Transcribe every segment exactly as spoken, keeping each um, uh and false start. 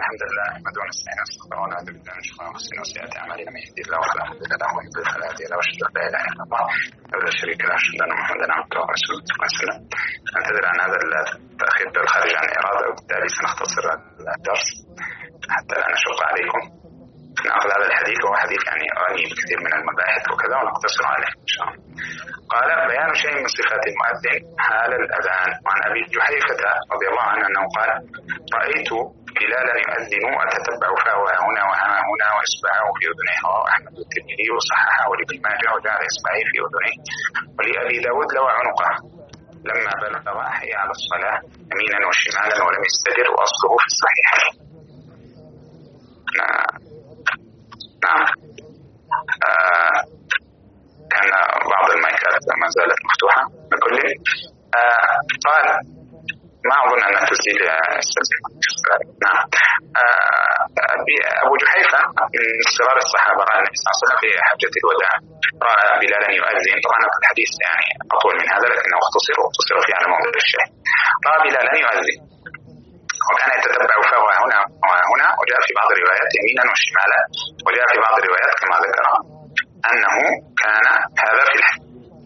الحمد لله نحمده ونستعينه ونستغفره ونعوذ بالله من شرور انفسنا وسيئات اعمالنا من يهده الله فلا مضل له ومن يضلل فلا هادي له واشهد ان لا اله الا الله وحده لا شريك له واشهد ان محمدا عبده ورسوله صلى الله عليه وسلم. نعتذر عن هذا التاخير الخارج عن الاراده وبالتالي سنختصر الدرس حتى لا نشق عليكم. ناخذ هذا الحديث وهو حديث يعني غني بكثير من المباحث وكذا ونقتصر عليه ان شاء الله. قال بيان شيء من صفات المؤذن حال الاذان. وعن ابي جحيفه رضي الله عنه انه قال رايت بلالا يؤذن واتتبع فاه هنا وها هنا واصبعه في اذنيه. رواه احمد والترمذي وصححه ولابن ماجه وجعل اصبعيه في اذنيه. ولابي داود لوى عنقه لما بلغ حي على الصلاه يمينا وشمالا ولم يستدر واصله في الصحيحين. نعم آه كان بعض المايكات ما زالت مفتوحة بكل آه قال ما أظن أن تسجيل يستلزم. نعم آه أبو جحيفة من صغار الصحابة رأى النبي صلى الله عليه وسلم في حجة الوداع رأى بلالا يؤذن. طبعا الحديث يعني أطول من هذا لكنه اختصر واختصر في على موضع الشاهد. رأى بلالا يؤذن وكان يتتبع فاه هنا وهنا وجاء في بعض الروايات يمينا وشمالا وجاء في بعض الروايات كما ذكر أنه كان هذا في الحديث.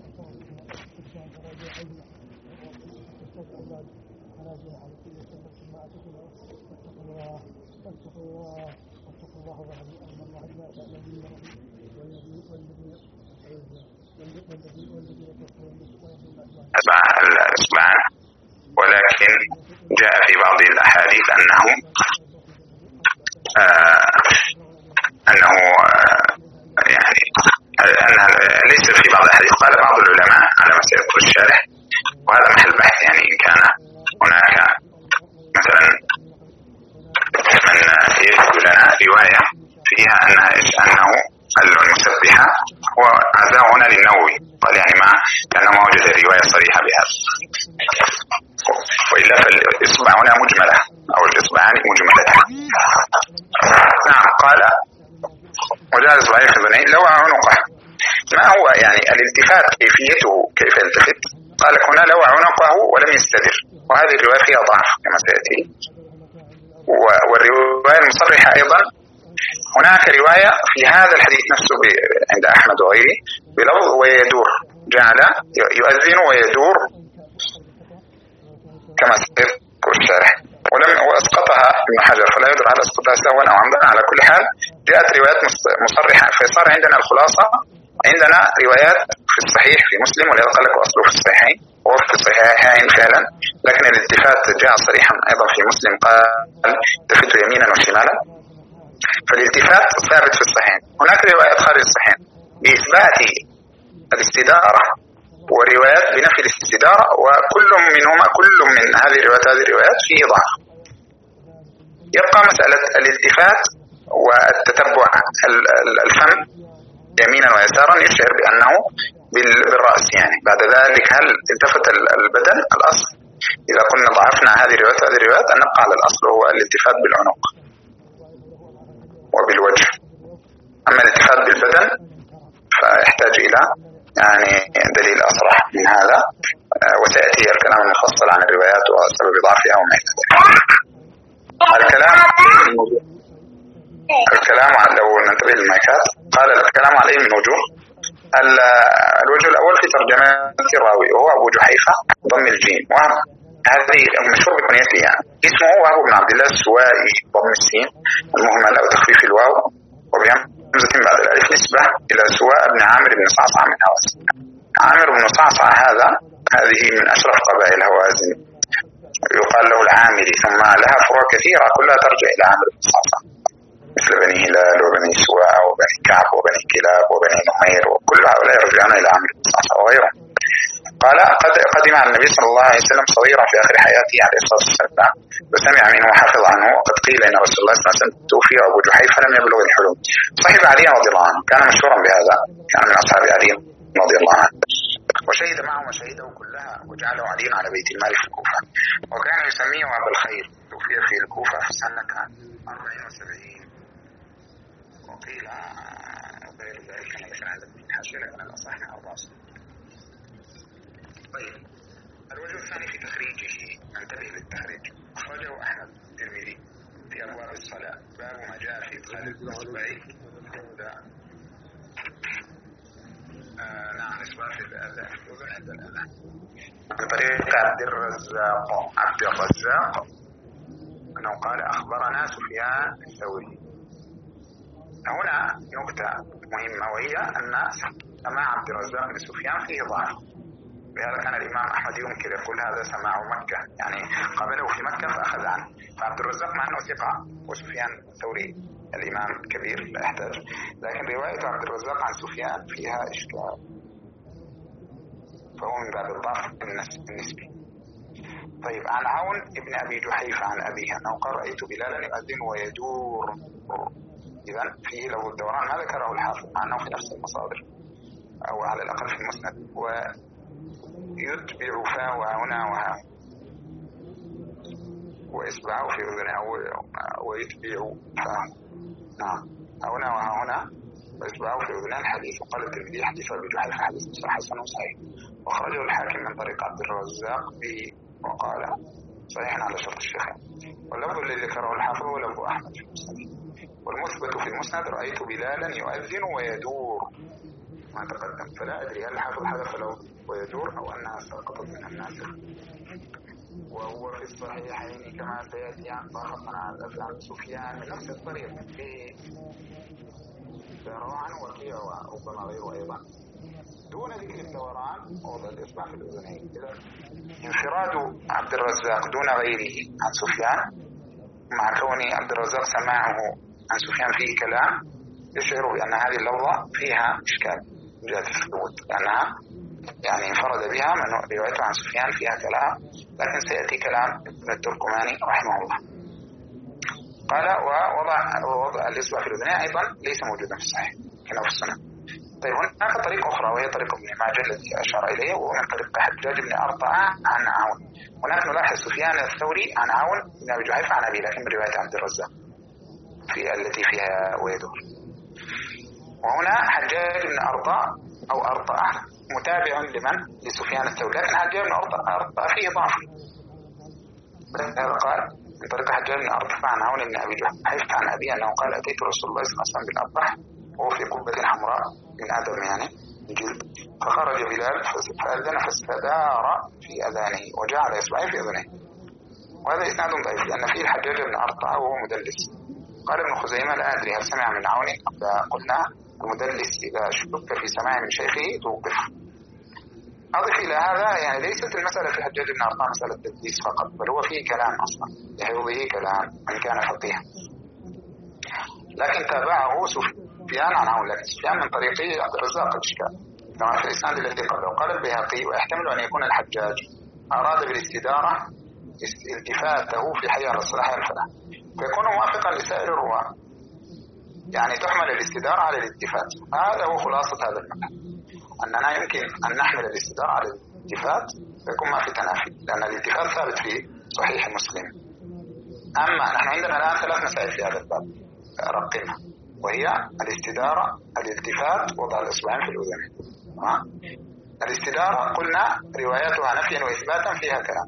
الإصبعان ولكن جاء في بعض الأحاديث أنه آه أنه آه يعني أنها ليس في بعض الأحاديث. قال بعض العلماء على ما سيذكر الشارح وهذا محل بحث يعني إن كان هناك مثلا من يجد لنا رواية فيها أنها أنه المسبحة هو عزاه هنا للنووي. قال يعني ما لأنه ما وجد رواية صريحة بهذا وإلا فالإصبع هنا مجملة أو الإصبعان مجملتان. نعم قال وجاء إصبعين في بنين لو عنقه. ما هو يعني الالتفات كيفيته كيف يلتفت؟ قال هنا لو عنقه ولم يستدر وهذه الرواية فيها ضعف كما سيأتي. والرواية المصرحة أيضا هناك رواية في هذا الحديث نفسه عند أحمد وغيره بلفظ ويدور جعل يؤذن ويدور كما سيذكر الشارح ولم واسقطها ابن حجر فلا يدرى هل اسقطها سهوا او عمدا. على كل حال جاءت روايات مصرحه فصار عندنا الخلاصه عندنا روايات في الصحيح في مسلم ولذا قال لك اصله في الصحيحين وهو في الصحيحين فعلا لكن الالتفات جاء صريحا ايضا في مسلم قال التفت يمينا وشمالا فالالتفات ثابت في الصحيحين. هناك روايات خارج الصحيحين باثبات الاستداره وروايات بنفي الاستدارة وكل منهما كل من هذه الروايات هذه الروايات فيه ضعف. يبقى مسألة الالتفات والتتبع الفم يمينا ويسارا يشعر بأنه بالرأس يعني بعد ذلك هل التفت البدن الأصل إذا كنا ضعفنا هذه الروايات هذه الروايات أن نبقى على الأصل هو الالتفات بالعنق وبالوجه. أما الالتفات بالبدن فيحتاج إلى يعني دليل أصرح من هذا وسيأتي الكلام المفصل عن الروايات وسبب ضعفها وما إلى ذلك. الكلام الكلام لو ننتبه للمايكات قال الكلام عليه من وجوه. الوجه الأول في ترجمة الراوي وهو أبو جحيفة ضم الجيم وهذه مشهور بكنيته يعني اسمه وهو ابن عبد الله السوائي ضم السين المهمل أو تخفيف الواو وبهم همزة بعد الألف نسبة إلى سواء بن عامر بن صعصع من هوازن. عامر بن صعصع هذا هذه من أشرف قبائل هوازن يقال له العامري ثم لها فروع كثيرة كلها ترجع إلى عامر بن صعصع مثل بني هلال وبني سواء وبني كعب وبني كلاب وبني نمير وكل هؤلاء يرجعون إلى عامر بن صعصع وغيرهم. قال قد قدم على النبي صلى الله عليه وسلم صغيرا في آخر حياته عليه الصلاة والسلام وسمع منه وحفظ عنه وقد قيل إن رسول الله صلى الله عليه وسلم توفي وأبو جحيفة لم يبلغ الحلم. صاحب علي رضي الله عنه كان مشهورا بهذا كان من أصحاب علي رضي الله عنه وشهد معه مشاهده كلها وجعله علي على بيت المال في الكوفة وكان يسميه أبا الخير. توفي في الكوفة في سنة أربعين وسبعين وقيل غير ذلك أنا مثلا عندك من حاشية لكن الأصح أربعة. طيب الوجه الثاني في تخريجه انتبه للتخريج. أخرجه أحمد الترمذي في أبواب الصلاة. باب ما جاء في إدخال الإصبعين آه نعم إصبع في الأذان في الأذن عند الأذان. عن طريق عبد الرزاق عبد الرزاق أنه قال أخبرنا سفيان الثوري. هنا نقطة مهمة وهي أن سماع عبد الرزاق لسفيان فيه ضعف، لهذا كان الإمام أحمد ينكر يقول هذا سماع مكة، يعني قابله في مكة فأخذ عنه. فعبد الرزاق مع أنه ثقة وسفيان الثوري الإمام كبير لا يحتاج، لكن رواية عبد الرزاق عن سفيان فيها إشكال، فهو من باب الضعف النسبي. طيب عن عون ابن أبي جحيفة عن أبيه أنه قال رأيت بلالا يؤذن ويدور، إذن فيه له الدوران ما ذكره الحافظ مع أنه في نفس المصادر أو على الأقل في المسند. ويتبع فاه هنا وها وإصبعه في أذنه ويتبع فاه، نعم هنا وها هنا وإصبعه في أذنه. الحديث وقال الترمذي حديث أبي جحيفة حديث حسن صحيح، وخرجه الحاكم من طريق عبد الرزاق به وقال صحيح على شرط الشيخين. واللفظ الذي ذكره الحافظ هو لفظ أحمد في المسند. والمثبت في المسند رأيت بلالا يؤذن ويدور ما تقدم، فلا أدري هل الحافظ حذف له ويدور أو أنها سقطت من الناسخ. وهو في الصحيحين كما سيأتي عن ضاخطنا عن سفيان من نفس الطريق في دوران وكيع وربما غيره أيضا دون ذكر الدوران ووضع الإصبع في الأذنين. إذا انفراد عبد الرزاق دون غيره عن سفيان مع كون عبد الرزاق سماعه عن سفيان فيه كلام يشعر بأن هذه اللفظة فيها إشكال من جهة الثبوت، لأنها يعني انفرد بها من روايته عن سفيان فيها كلام، لكن سيأتي كلام ابن التركماني رحمه الله. قال ووضع ووضع الإصبع في الأذنين أيضا ليس موجودا في الصحيح كما في السنن. طيب هناك طريقة أخرى وهي طريقة ابن ماجه الذي أشار إليه، ومن طريق حجاج بن أرطاة عن عون. هناك نلاحظ سفيان الثوري عن عون بن أبي جحيفة عن أبي، لكن برواية عبد الرزاق في التي فيها ويدور. وهنا حجاج بن أرطاة أو أرطاة متابع لمن لسفيان الثوري، لكن حجاج بن أرطاة فيه ضعف. هذا قال من طريق حجاج بن أرطاة عن عون بن أبي جحيفة عن أبي أنه قال أتيت رسول الله صلى الله عليه وسلم بالأضحى وهو في قبة حمراء من آدم يعني جلد، فخرج بلال فأذن فاستدار في أذانه وجعل إصبعه في أذنه. وهذا إسناد ضعيف لأن فيه الحجاج بن أرطاة وهو مدلس. قال ابن خزيمة لا أدري هل سمع من عون، قلنا المدلس إذا شك في سماع من شيخه توقف. أضف إلى هذا يعني ليست المسألة في حجاج بن أرطاة مسألة تدليس فقط، بل هو فيه كلام أصلا يحوضه كلام من كان فقيها، لكن تابعه سفيان عن عون، لكن سفيان من طريقه عبد الرزاق الإشكال كما في الإسناد الذي قبله. قال البيهقي ويحتمل أن يكون الحجاج أراد بالاستدارة التفاته في حي على الصلاح الفلاح، فيكون موافقا لسائر الرواة، يعني تحمل الاستدارة على الالتفات. هذا هو خلاصة هذا المعنى، أننا يمكن أن نحمل الاستدارة على الالتفات فيكون ما في تنافي، لأن الالتفات ثابت في صحيح مسلم. أما نحن عندنا الآن ثلاث مسائل في هذا الباب رقمها، وهي الاستدارة، الالتفات، وضع الإصبعين في الأذن. الاستدارة قلنا رواياتها نفيا وإثباتا فيها كلام،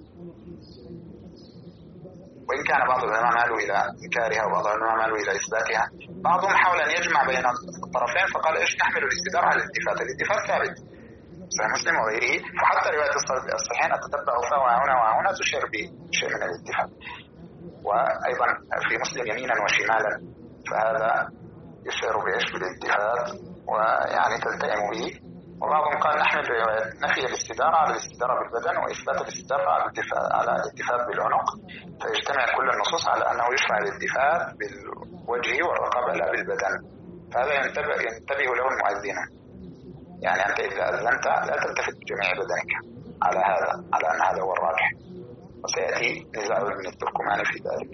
وإن كان بعض العلماء مالوا إلى إنكارها وبعض العلماء مالوا إلى إثباتها. بعضهم حاول أن يجمع بين الطرفين فقال إيش نحمل الاستدارة على الالتفات. الالتفات ثابت صحيح مسلم وغيره، فحتى رواية الصحيحين أتتبع فهنا وهنا تشير بشيء من الالتفات. وأيضا في مسلم يمينا وشمالا فهذا يشير بإيش بالالتفات ويعني تلتئم به. وبعضهم قال نحمل نفي الاستدارة على الاستدارة بالبدن وإثبات الاستدارة على على الالتفات بالعنق، فيجتمع كل النصوص على أنه يشرع الالتفات بالوجه والرقبة لا بالبدن. فهذا ينتبه, ينتبه له المؤذنون، يعني أنت إذا أذنت لا تلتفت بجميع بدنك على هذا، على أن هذا هو الراجح، وسيأتي نزاع ابن التركماني في ذلك.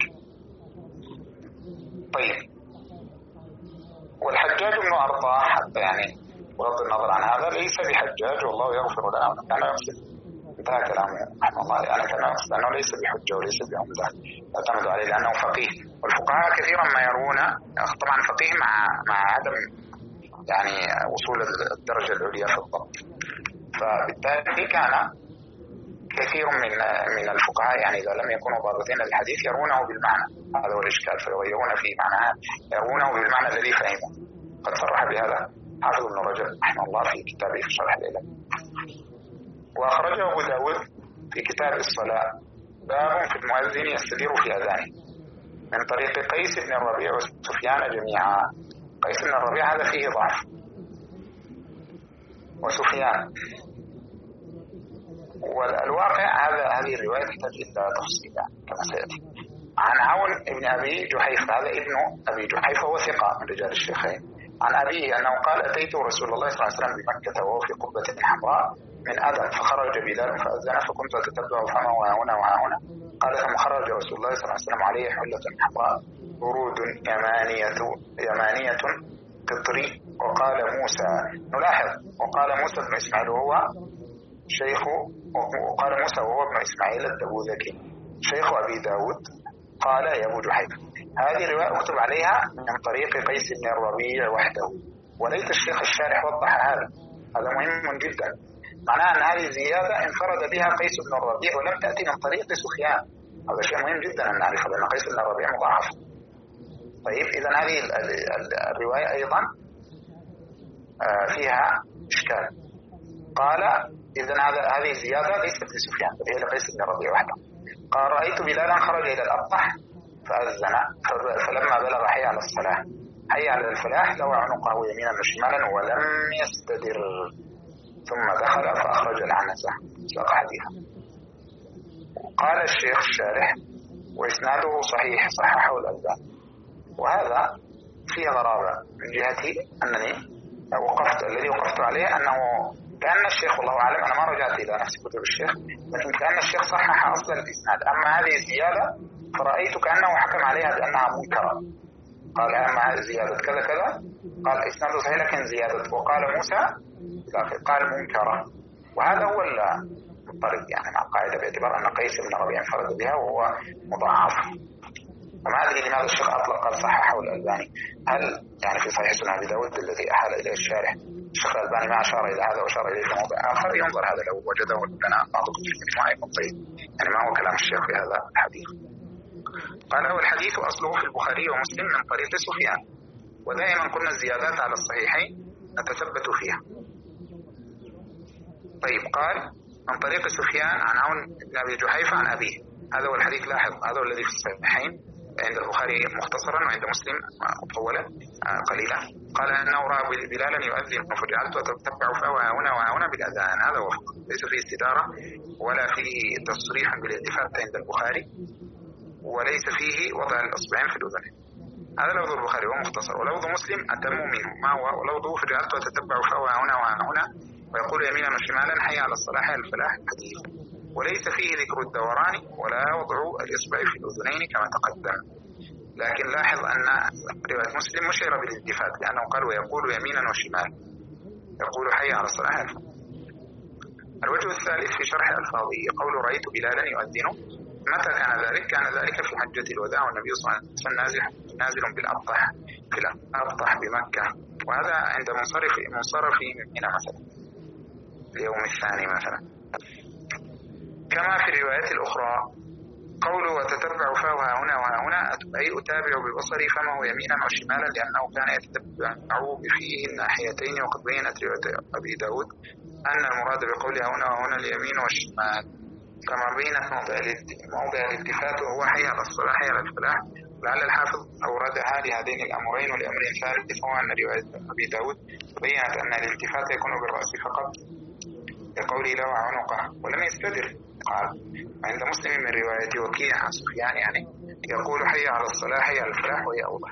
طيب والحجاج بن أرطاة حتى يعني بغض النظر عن هذا ليس بحجاج والله يغفر له، كان يقصد انتهى كلامه رحمه الله، يعني كان يقصد أنه ليس بحجة وليس بعمدة يعتمد عليه لأنه فقيه. والفقهاء كثيرا ما يرون طبعا فقيه مع مع عدم يعني وصول الدرجة العليا في الضبط، فبالتالي كان كثير من من الفقهاء يعني إذا لم يكونوا ضابطين الحديث يرونه بالمعنى، هذا هو الإشكال، فيغيرون في معناه، يرونه بالمعنى الذي فهمه. قد صرح بهذا حافظ ابن رجب رحمه الله في كتابه في شرح العلل. وأخرجه أبو داود في كتاب الصلاة باب في المؤذن يستدير في أذانه من طريق قيس بن الربيع وسفيان جميعا. قيس بن الربيع هذا فيه ضعف، وسفيان، والواقع هذا هذه الرواية تحتاج إلى تفصيل كما سيأتي. عن عون ابن أبي جحيفة، هذا ابن أبي جحيفة هو ثقة من رجال الشيخين، عن أبيه أنه قال أتيت رسول الله صلى الله عليه وسلم بمكة وهو في قبة حمراء من أدم، فخرج بلال فأذن فكنت أتتبع فمه وهنا وهنا. قال ثم خرج رسول الله صلى الله عليه وسلم عليه حلة حمراء برود يمانية يمانية قطري. وقال موسى، نلاحظ، وقال موسى بن إسماعيل وهو شيخ، وقال موسى وهو ابن إسماعيل التبوذكي شيخ أبي داود قال يا أبو جحيفة. هذه الرواية أكتب عليها من طريق قيس بن الربيع وحده، وليت الشيخ الشارح وضح هذا، هذا مهم جدا. معناه أن هذه الزيادة انفرد بها قيس بن الربيع ولم تأتي من طريق سفيان، هذا شيء مهم جدا أن نعرفه لأن قيس بن الربيع مضاعف. طيب إذا هذه الرواية أيضا فيها إشكال. قال إذن هذه الزيادة ليست لسفيان بل هي لقيس بن الربيع وحده. قال رأيت بلالا خرج إلى الأبطح فأذن فلما بلغ حي على الصلاة حي على الفلاح لوى عنقه يمينا وشمالا ولم يستدر ثم دخل فأخرج العنزة ساق حديثا. قال الشيخ الشارح وإسناده صحيح صححه الألباني. وهذا فيه غرابة من جهتي أنني وقفت الذي وقفت عليه أنه كأن الشيخ والله أعلم، أنا ما رجعت إلى نفس كتب الشيخ، لكن كأن الشيخ صحح أصل الإسناد. أما هذه الزيادة فرأيت كأنه حكم عليها بأنها منكرة، قال أما هذه زيادة كذا كذا، قال إسناده صحيح لكن زيادة، وقال موسى قال منكرة. وهذا هو الطريق يعني مع القاعدة باعتبار أن قيس بن ربيع انفرد بها وهو مضاعف. وما أدري لماذا الشيخ أطلق قال صححه الألباني، هل يعني في صحيح سنن أبي داود الذي أحال إليه الشارح الشيخ الألباني ما أشار إلى هذا وأشار إليه في موضع آخر، ينظر هذا لو وجده لنا بعضكم في المجموعة يكون طيب، يعني ما هو كلام الشيخ في هذا الحديث. قال هو الحديث أصله في البخاري ومسلم من طريق سفيان، ودائما قلنا الزيادات على الصحيحين نتثبت فيها. طيب قال من طريق سفيان عن عون بن أبي جحيفة عن أبيه، هذا هو الحديث. لاحظ هذا هو الذي في الصحيحين عند البخاري مختصرا وعند مسلم مطولا قليلا. قال أنه رأى بلالا يؤذن فجعلت أتتبع فهو هنا وهنا بالأذان، هذا هو فقط، ليس فيه استدارة ولا فيه تصريح بالالتفات عند البخاري، وليس فيه وضع الأصبعين في الأذنين. هذا لفظ البخاري هو مختصر، ولفظ مسلم أتم منه ما هو ولفظه فجعلت أتتبع فهو هنا وهنا ويقول يمينا وشمالا حي على الصلاح على الفلاح حديث، وليس فيه ذكر الدوران ولا وضع الإصبع في الأذنين كما تقدم. لكن لاحظ أن رواية مسلم مشيرة بالالتفات لأنه قال ويقول يمينا وشمالا، يقول حي على الصلاح على الفلاح. الوجه الثالث في شرح ألفاظه قول رأيت بلالا يؤذن. متى كان ذلك؟ كان ذلك في حجة الوداع والنبي صلى الله عليه وسلم نازل نازل بالأبطح في الأبطح بمكة، وهذا عند منصرف منصرف من مثلا اليوم الثاني مثلا. كما في الروايات الأخرى قوله وتتبع فهو هنا وهنا أي أتابع ببصري فمه يمينا وشمالا لأنه كان يتتبع بفيه الناحيتين. وقد بينت رواية أبي داود أن المراد بقوله هنا وهنا اليمين والشمال، كما بينت موضع موضع الالتفات وهو حي على الصلاح حي على الفلاح. لعل الحافظ أوردها لهذين الأمرين، ولأمر ثالث هو أن رواية أبي داود بينت أن الالتفات يكون بالرأس فقط لقوله له عنقه ولم يستدر. قال عند مسلم من رواية وكيع عن سفيان يعني يقول حي على الصلاح حي على الفلاح وهي أوضح.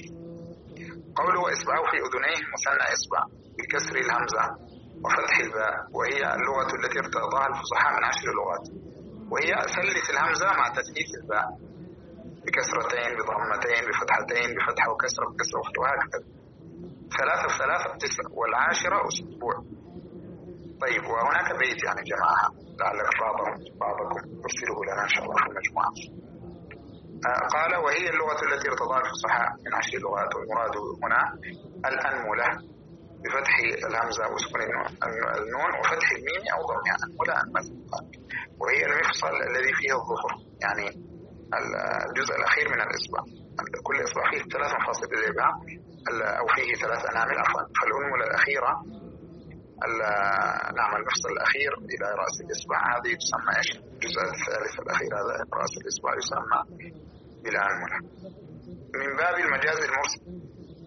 قوله وإصبعه في أذنيه مثنى إصبع بكسر الهمزة وفتح الباء، وهي اللغة التي ارتضاها الفصحاء من عشر لغات، وهي ثلث الهمزة مع تثليث الباء بكسرتين بضمتين بفتحتين بفتحة وكسرة بكسرة وهكذا، ثلاثة ثلاثة تسع والعاشرة أسبوع. طيب وهناك بيت يعني جماعة لعلك بعضهم بعضكم ترسله لنا إن شاء الله في المجموعة. آه قال وهي اللغة التي ارتضاها الفصحاء من عشر لغات، والمراد هنا الأنملة بفتح الهمزة وسكون النون وفتح الميم أو ضمها أنملة أنملة. وهي المفصل الذي فيه الظهر، يعني الجزء الأخير من الإصبع. كل إصبع فيه ثلاث مفاصل الإبهام أو فيه ثلاث أنامل عفوا، فالأنملة الأخيرة نعم المفصل الأخير إلى رأس الإصبع هذه تسمى إيش؟ الجزء الثالث الأخير هذا رأس الإصبع يسمى بالأنملة. من باب المجاز المرسل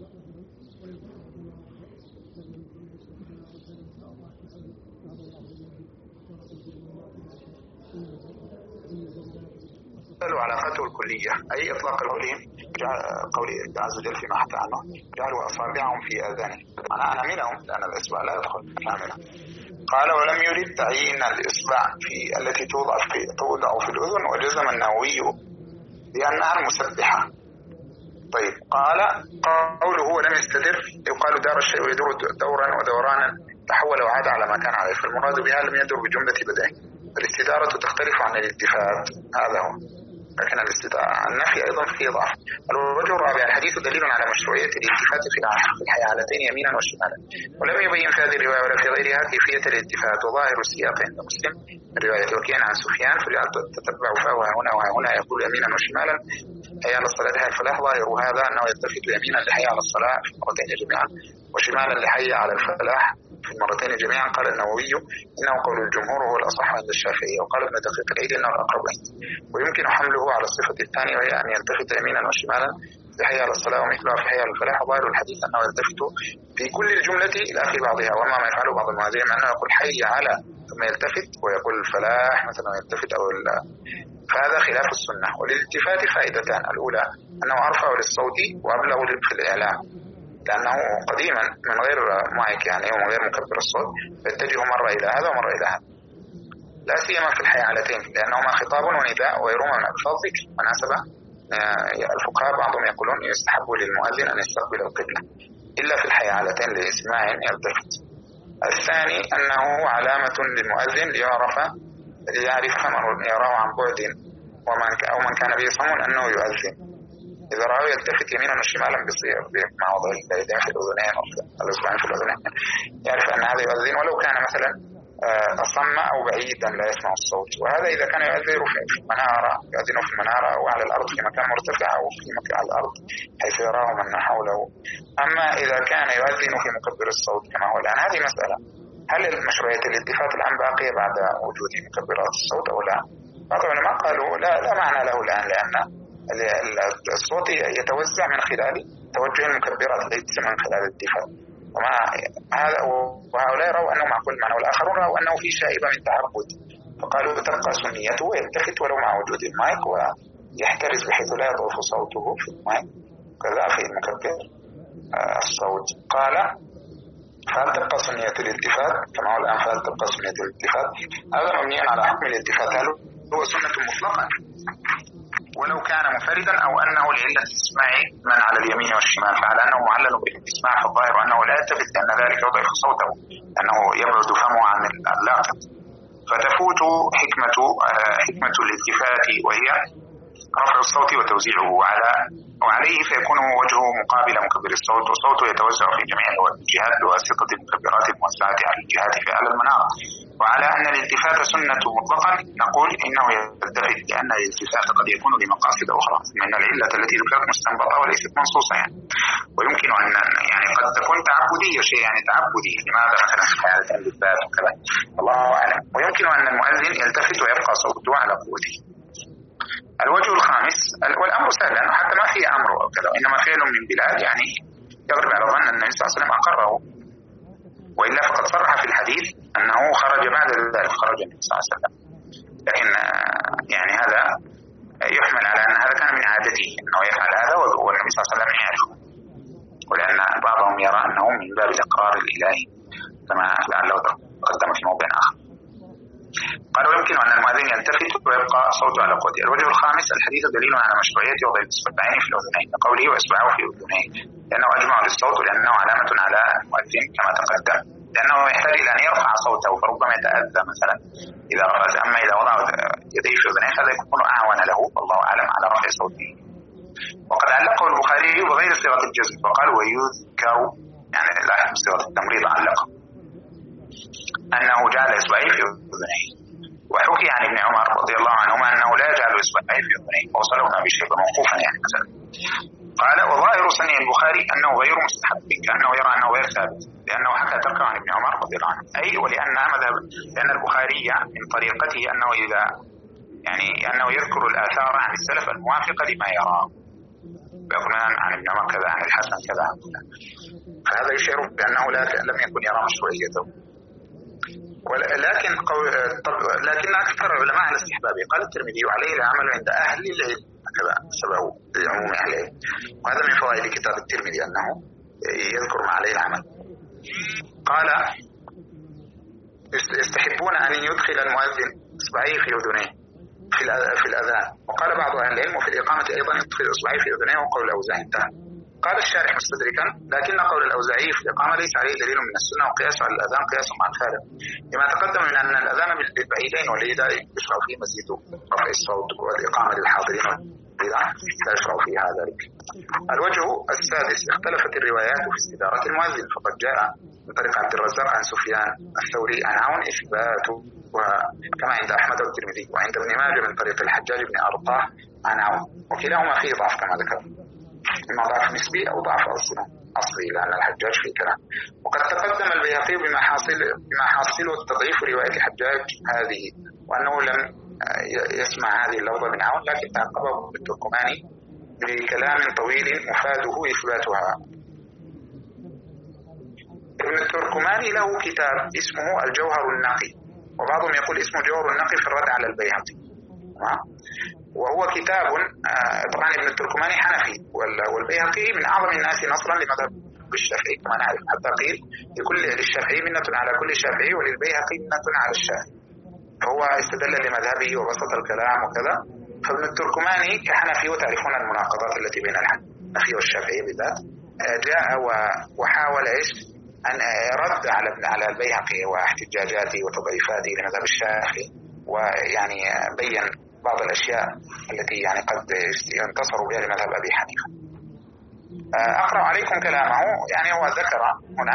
وعلاقته الكلية، أي إطلاق القولين قولي عز وجل فيما حكى عنه جعلوا أصابعهم في آذانهم، معناها أناملهم لأن الإصبع لا يدخل أنامله. قال ولم يرد تعيين الإصبع في التي توضع في توضع في الأذن، وجزم النووي بأنها المسبحة. طيب قال قوله ولم يستدر يقال دار الشيء يدور دورا ودورانا تحول وعاد على ما كان عليه، فالمراد بها لم يدور بجملة بدنه. الاستدارة تختلف عن الالتفات، هذا هو، لكن الاستدارة النفي أيضا فيه ضعف. الوجه الرابع الحديث دليل على مشروعية الالتفات في الحيالتين يمينا وشمالا، ولم يبين في هذه الرواية ولا في غيرها كيفية الالتفات، وظاهر السياق عند مسلم رواية وكيع عن سفيان فتتبع فهو هنا وهنا يقول يمينا وشمالا حي على الصلاة حي الفلاح، ظاهر هذا أنه يلتفت يمينا لحي على الصلاة في المرتين جميعا وشمالا لحي على الفلاح في المرتين جميعا. قال النووي إنه قول الجمهور هو الأصح عند الشافعي، وقال ابن دقيق العيد إنه الأقرب عنده، ويمكن حمله على الصفة الثانية وهي أن يلتفت يمينا وشمالا في حي على الصلاة ومثلها في حي على الفلاح. وظاهر الحديث أنه يلتفت في كل الجملة لا في بعضها، وما ما يفعله بعض المعاذير أنه يقول حي على ثم يلتفت ويقول الفلاح مثلا يلتفت أو فهذا خلاف السنة. وللالتفات فائدتان، الأولى أنه أرفع للصوت وأبلغ في الإعلام، لأنه قديما من غير معك يعني ومن غير مكبر الصوت يتجه مرة إلى هذا ومرة إلى هذا، لا سيما في الحيالتين لأنهما خطاب ونداء وغيرهما من ألفاظ ذكر. مناسبة الفقهاء بعضهم يقولون يستحب للمؤذن أن يستقبل القبلة إلا في الحيالتين لإسماع يلتفت. الثاني أنه علامة للمؤذن ليعرف ليعرف من يراه عن بعد ومن أو من كان به صم أنه يؤذن. إذا رأوا يلتفت يمينا وشمالا بصير مع وضع اليدين في الأذنين والأصبعين في الأذنين يعرف أن هذا يؤذن ولو كان مثلا أصم أو بعيدا لا يسمع الصوت. وهذا إذا كان يؤذن في المنارة يؤذن في المنارة أو على الأرض في مكان مرتفع أو في مكان على الأرض حيث يراه من حوله. أما إذا كان يؤذن في مكبر الصوت كما هو الآن هذه مسألة، هل مشروعية الالتفات الآن باقية بعد وجود مكبرات الصوت أو لا؟ بعض العلماء قالوا لا لا معنى له الآن، لأن الصوت يتوزع من خلال توجه المكبرات ليس من خلال الالتفات. وما هذا وهؤلاء رأوا أنه معقول المعنى، والآخرون رأوا أنه في شائبة من تعبد فقالوا تبقى سنيته ويلتفت ولو مع وجود المايك ويحترز بحيث لا يضعف صوته في المايك كذا في المكبر الصوت. قال فهل تبقى سنية الالتفات كما هو الآن؟ فهل تبقى سنية الالتفات؟ هذا مبني على حكم الالتفات، هل هو سنة مطلقة ولو كان منفردا أو أنه لعلة استسماع من على اليمين والشمال، فعلى أنه معلل بالاستسماع فالظاهر أنه لا يلتفت لأن ذلك يضعف صوته لأنه يبعد فمه عن اللاقط، فتفوت حكمة حكمة الالتفات وهي رفع الصوت وتوزيعه على وعليه فيكون وجهه مقابل مكبر الصوت، وصوته يتوزع في جميع الجهات بواسطة المكبرات الموزعة على الجهات في أعلى المنار. وعلى أن الالتفات سنة مطلقا نقول إنه يلتفت لأن الالتفات قد يكون لمقاصد أخرى من العلة التي ذكرت مستنبطة وليست منصوصة يعني. ويمكن أن يعني قد تكون تعبدية شيء يعني تعبدي لماذا مثلا في حالة الالتفات وكذا الله أعلم. ويمكن أن المؤذن يلتفت ويبقى صوته على قوته. الوجه الخامس والأمر سهل لأنه حتى ما في أمر أو كذا إنما فعل من بلاد يعني يغلب على ظن أن النبي صلى الله عليه وسلم أقره، وإلا فقد صرح في الحديث أنه خرج بعد ذلك خرج النبي صلى الله عليه وسلم، لكن يعني هذا يحمل على أن هذا كان من عادته أنه يفعل هذا والنبي صلى الله عليه وسلم يعرفه، ولأن بعضهم يرى أنه من باب الإقرار الإلهي كما لعله تقدم في موضع آخر. قال ويمكن أن المؤذن يلتفت ويبقى صوته على قوته. الوجه الخامس الحديث دليل على مشروعية وضع الإصبعين في الأذنين لقوله وإصبعه في أذنيه لأنه أجمع للصوت ولأنه علامة على المؤذن كما تقدم، لأنه يحتاج إلى أن يرفع صوته فربما يتأذى مثلا إذا رأت. أما إذا وضع يديه في أذنيه هذا يكون أعون له والله أعلم على رفع صوته. وقد علقه البخاري بغير صيغة الجزم وقال ويذكر يعني لاحظ صيغة التمريض علقه أنه جعل إصبعيه في أذنيه وحكي عن ابن عمر رضي الله عنهما أنه لا يجعل إصبعيه في أذنيه، ووصله ابن أبي شيبة موقوفا يعني مثلا. قال وظاهر سنه البخاري أنه غير مستحب، كأنه يرى أنه غير ثابت، لأنه حكى تركه عن ابن عمر رضي الله عنه، أي ولأن مذهب لأن البخاري من طريقته أنه إذا يعني أنه يذكر الآثار عن السلف الموافقة لما يرى، يقول عن ابن عمر كذا، عن الحسن كذا، فهذا يشير بأنه لم يكن يرى مشروعيته. ولكن قول لكن أكثر العلماء على استحبابه. قال الترمذي عليه العمل عند أهل العلم، هكذا سبعه لعموم أهله، وهذا من فوائد كتاب الترمذي أنه يذكر ما عليه العمل. قال يستحبون أن يدخل المؤذن إصبعيه في أذنيه في في الأذان. وقال بعض أهل العلم وفي الإقامة أيضا يدخل إصبعيه في أذنيه، وقول الأوزاعي انتهى. قال الشارح مستدركا لكن قول الأوزاعي في الإقامة ليس عليه دليل من السنة، وقياس على الأذان قياس مع الفارق، لما تقدم من أن الأذان بالبعيدين والإيداء يشرع فيه مزيد رفع الصوت، والإقامة للحاضرين لا يشرع فيها ذلك. الوجه السادس اختلفت الروايات في استدارة المؤذن، فقد جاء من طريق عبد الرزاق عن سفيان الثوري عن عون إثباته كما عند أحمد والترمذي، وعند ابن ماجه من طريق الحجاج بن أرطاه عن عون، وكلاهما فيه ضعف كما ذكر، إما ضعف نسبي أو ضعف أصلي لأن الحجاج فيه كلام. وقد تقدم البيهقي بما حاصل بما حاصله التضعيف رواية الحجاج هذه، وأنه لم يسمع هذه اللفظة من عون، لكن تعقبه بالتركماني بكلام طويل مفاده إثباتها. ابن التركماني له كتاب اسمه الجوهر النقي، وبعضهم يقول اسمه جوهر النقي في الرد على البيهقي، وهو كتاب طبعا ابن التركماني حنفي، والبيهقي من أعظم الناس نصرا لمذهب الشافعي كما نعرف، حتى قيل لكل للشافعي منة على كل شافعي وللبيهقي منة على الشافعي، فهو استدل لمذهبه وبسط الكلام وكذا. فابن التركماني كحنفي، وتعرفون المناقضات التي بين الحنفي والشافعي بالذات، جاء وحاول ايش ان رد على ابن على البيهقي واحتجاجاته وتضعيفاته لمذهب الشافعي، ويعني بين بعض الاشياء التي يعني قد ينتصروا بها لمذهب ابي حنيفه. اقرا عليكم كلامه، يعني هو ذكر هنا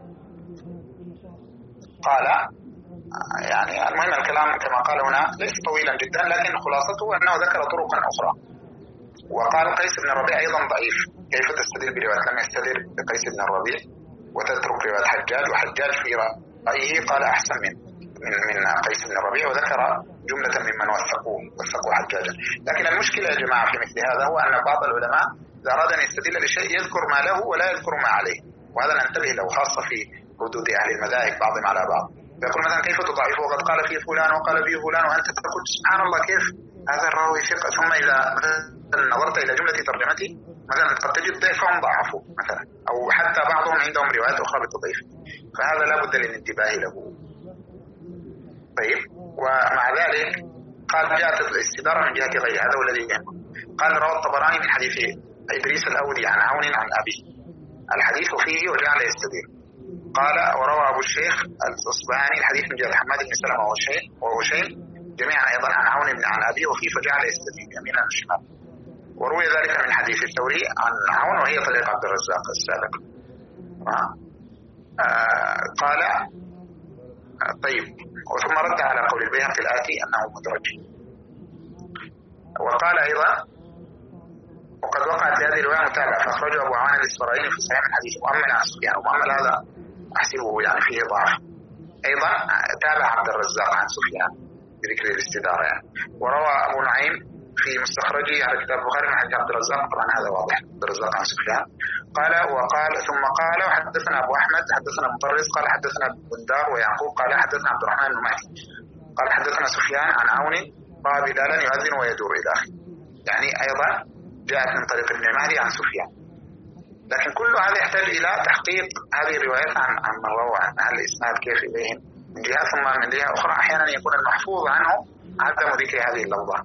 قال يعني المهم الكلام كما قال هنا ليس طويلا جدا، لكن خلاصته أنه ذكر طرقا أخرى. وقال قيس بن الربيع أيضا ضعيف، كيف تستدل برواية لم يستدل بقيس بن الربيع وتترك رواية حجاج، وحجاج في رأيه قال أحسن من من من قيس بن الربيع، وذكر جملة ممن وثقوه وثقوا حجاجا. لكن المشكلة يا جماعة في مثل هذا هو أن بعض العلماء إذا أراد أن يستدل لشيء يذكر ما له ولا يذكر ما عليه، وهذا ننتبه له خاصة في ردود أهل المذاهب بعضهم على بعض. يقول مثلا كيف تضعفه وقد قال فيه فلان وقال فيه فلان، وأنت تقول سبحان الله كيف هذا الراوي ثقة، ثم إذا مثلا نظرت إلى جملة ترجمته مثلا قد تجد ضعفهم ضعفوا مثلا، أو حتى بعضهم عندهم روايات أخرى بالتضعيف، فهذا لا بد للانتباه له. طيب، ومع ذلك قال جاءت الاستدارة من جهة غير هذا والذي يهم. قال روى الطبراني من حديث إدريس الأودي عن عون عن أبي، الحديث فيه وجعل يستدير. قال وروى أبو الشيخ الأصبهاني الحديث من جهة حماد بن سلمة وهشيم جميعا أيضا عن عون بن عن أبي، وفيه فجعل يستدير يمينا وشمالا. وروي ذلك من حديث الثوري عن عون، وهي طريق عبد الرزاق السابق. آه. آه قال آه طيب، وثم رد على قول البيهقي الآتي أنه مدرج. وقال أيضا وقد وقعت لهذه الرواية متابعة، فأخرجه أبو عوان الإسفرايني في صحيح الحديث مؤمن عن سفيان، ومؤمن هذا أحسبه يعني فيه ضعف. أيضا تابع عبد الرزاق عن سفيان بذكر الاستدارة يعني. وروى أبو نعيم في مستخرجه على كتاب البخاري من حديث عبد الرزاق، طبعا هذا واضح عبد الرزاق عن سفيان. قال وقال ثم قال وحدثنا أبو أحمد حدثنا مطرز قال حدثنا بندار ويعقوب قال حدثنا عبد الرحمن بن مهدي قال حدثنا سفيان عن عون قال بلالا يؤذن ويدور إلى آخره. يعني أيضا جاءت من طريق ابن مهدي عن سفيان. لكن كل هذا يحتاج إلى تحقيق هذه الروايات عن عن من روى عنها الإسناد كيف إليهم من جهة ثم من جهة أخرى. أحيانا يكون المحفوظ عنه عدم ذكر هذه اللفظة.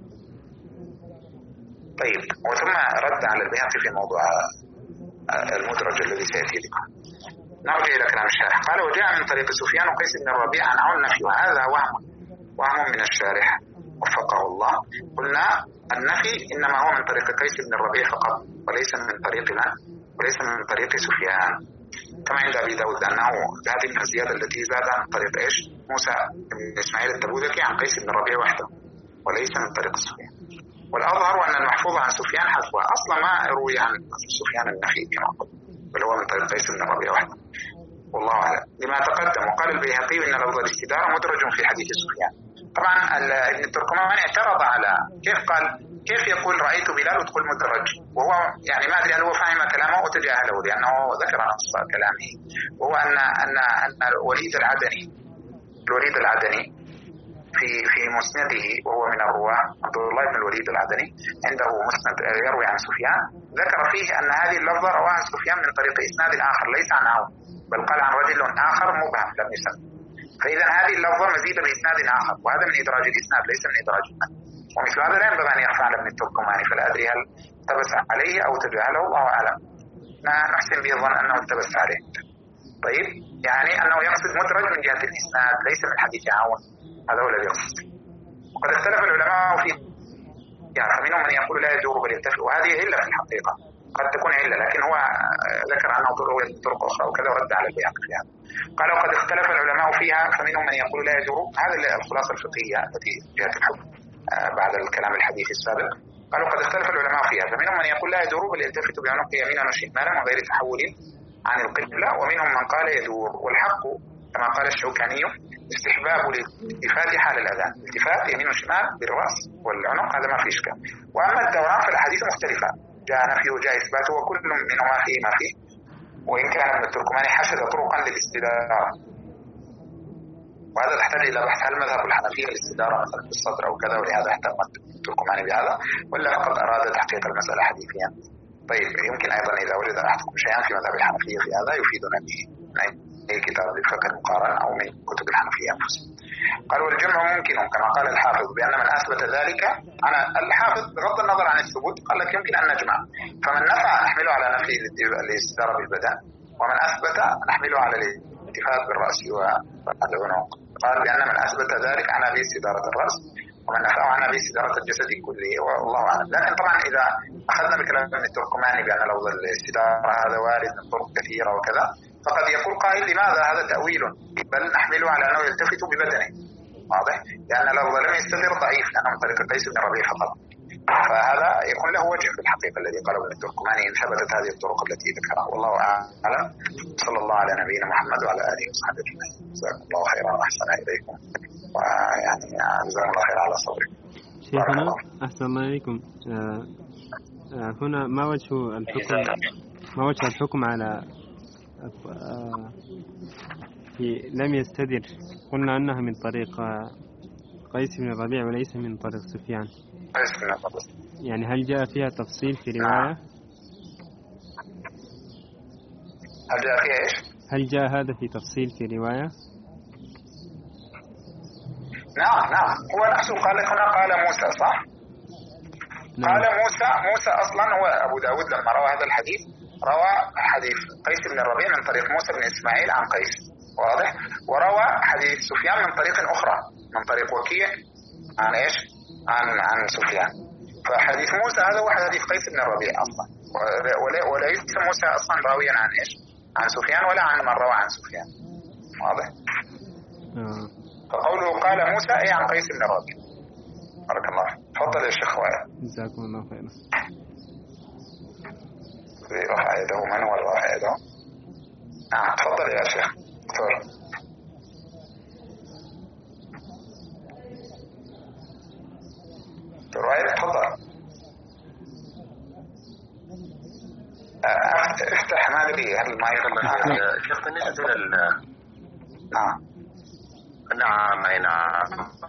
طيب، وثم رد على البيهقي في موضوع المدرج الذي سيأتي لكم. نرجع إلى كلام الشارح. قال وجاء من طريق سفيان وقيس بن الربيع عن عون نفي، وهذا وهم وهم من الشارح وفقه الله. قلنا النفي إنما هو من طريق قيس بن الربيع فقط، وليس من طريق من وليس من طريق سفيان. كما عند أبي داود أنه هذه من الزيادة التي زادها من طريق إيش؟ موسى بن إسماعيل التبوذكي عن قيس بن الربيع وحده وليس من طريق سفيان. والأظهر أن المحفوظ عن سفيان حذفها، أصلا ما روي عن سفيان النخعي كما قلت، بل هو من طريق قيس بن الربيع وحده والله أعلم. لما تقدم. وقال البيهقي إن لفظ الاستدارة مدرج في حديث سفيان. طبعا ابن التركماني اعترض على كيف قال كيف يقول رأيت بلال وتقول مدرج، وهو يعني ما أدري هل هو فهم كلامه أو تجاهله، لأنه ذكر نص كلامه، وهو أن أن أن الوليد العدني الوليد العدني في في مسنده وهو من الرواة عبد الله بن الوليد العدني عنده مسند يروي عن سفيان، ذكر فيه أن هذه اللفظة رواها سفيان من طريق إسناد آخر ليس عن عون، بل قال عن رجل آخر مبهم لم يسمى. فإذا هذه اللفظة مزيدة بإسناد آخر، وهذا من إدراج الإسناد ليس من إدراج المتن، ومثل هذا لا ينبغي أن يرفع ابن التركماني، فلا أدري هل التبس عليه أو تجاهله، الله أعلم. نحسن به الظن أنه التبس عليه. طيب، يعني أنه يقصد مدرج من جهة الإسناد ليس من حديث عون، هذا هو الذي يقصد. وقد اختلف العلماء في يعني فمنهم من يقول لا يجور بل يتفق، وهذه علة في الحقيقة، قد تكون علة، لكن هو ذكر عنه طرق أخرى وكذا ورد على البيهقي في هذا. قال وقد اختلف العلماء فيها فمنهم من يقول لا يجور، هذا الخلاصة الفقهية التي جاءت الحكم بعد الكلام الحديث السابق. قالوا قد اختلف العلماء فيها فمنهم من يقول لا يدور بل يلتفت بعنقه يمينا وشمالا من غير تحول عن القبلة، ومنهم من قال يدور. والحق كما قال الشوكاني استحباب الالتفات حال الأذان، التفات يمين وشمال بالرأس والعنق، هذا ما في إشكال. وأما الدوران فالحديث مختلفة، جاء نفيه وجاء إثباته وكل منهما فيه ما فيه، وإن كان ابن التركماني حشد طرقا للاستدارة، وهذا تحتاج إلى بحث هل مذهب الحنفية الاستدارة مثلا في الصدر أو كذا، ولهذا اهتم التركماني بهذا، ولا فقط أراد تحقيق المسألة حديثيا. طيب، يمكن أيضا إذا وجد أحدكم شيئا في مذهب الحنفية في هذا يفيدنا به أي كتاب الفقه المقارن أو من كتب الحنفية أنفسهم. قال والجمع ممكن كما قال الحافظ بأن من أثبت ذلك، أنا الحافظ بغض النظر عن الثبوت قال لك يمكن أن نجمع، فمن نفع نحمله على نفي الاستدارة بالبدن، ومن أثبت نحمله على الاتفاق بالرأس والعنق. قال بأن من أثبت ذلك عن أبي استدارة الرأس، ومن نفع عن أبي استدارة الجسد كله، والله أعلم. لكن طبعا إذا أخذنا بكلام ابن التركماني بأن لفظ الاستدارة هذا وارد من طرق كثيرة وكذا، فقد يقول قائل لماذا هذا تأويل، بل نحمله على أنه يلتفت ببدنه، واضح؟ لأن لفظ لم يستدر ضعيف لأنه من طريق قيس بن الربيع فقط، فهذا يكون له وجه في الحقيقة الذي قاله ابن التركماني إن ثبتت هذه الطرق التي ذكرها، والله أعلم. صلى الله على نبينا محمد وعلى آله وصحبه أجمعين. جزاكم الله خيرا وأحسن إليكم، ويعني جزاكم الله خير على صبركم. شيخنا أحسن الله إليكم. آه آه هنا ما وجه الحكم ما وجه الحكم على آه في لم يستدر؟ قلنا أنها من طريق قيس بن الربيع وليس من طريق سفيان، يعني هل جاء فيها تفصيل في رواية؟ هل جاء فيها إيش؟ هل جاء هذا في تفصيل في رواية؟ نعم نعم، هو نفسه قال لك هنا قال موسى، صح؟ نعم. قال موسى موسى أصلا هو أبو داود لما روى هذا الحديث روى حديث قيس بن الربيع من طريق موسى بن إسماعيل عن قيس، واضح؟ وروى حديث سفيان من طريق أخرى من طريق وكيع عن إيش؟ عن عن سفيان. فحديث موسى هذا هو حديث قيس بن الربيع أصلا، وليس موسى أصلا راويا عن إيش؟ عن سفيان ولا عن من روى عن سفيان، واضح؟ آه. فقوله قال موسى أي عن قيس بن الربيع. بارك الله. تفضل يا شيخ وائل. جزاكم الله خيرا. رفع يده من هو رفع يده؟ نعم تفضل يا شيخ دكتور. دكتور وائل تفضل. افتح ما ادري هل ما يغلق شيخ بالنسبه لل نعم نعم اي نعم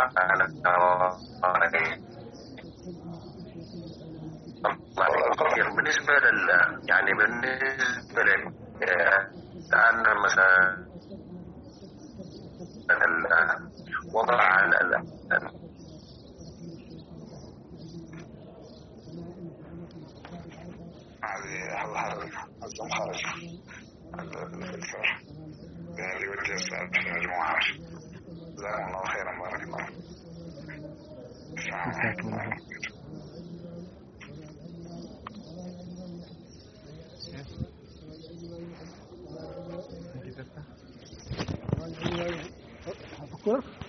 بالنسبه لل يعني بالنسبه لل أن مثلا وضع هذه الزم خارج الفلتر اللي وجه السؤال في المجموعة. جزاكم الله خيرا بارك الله. السلام عليكم. وقف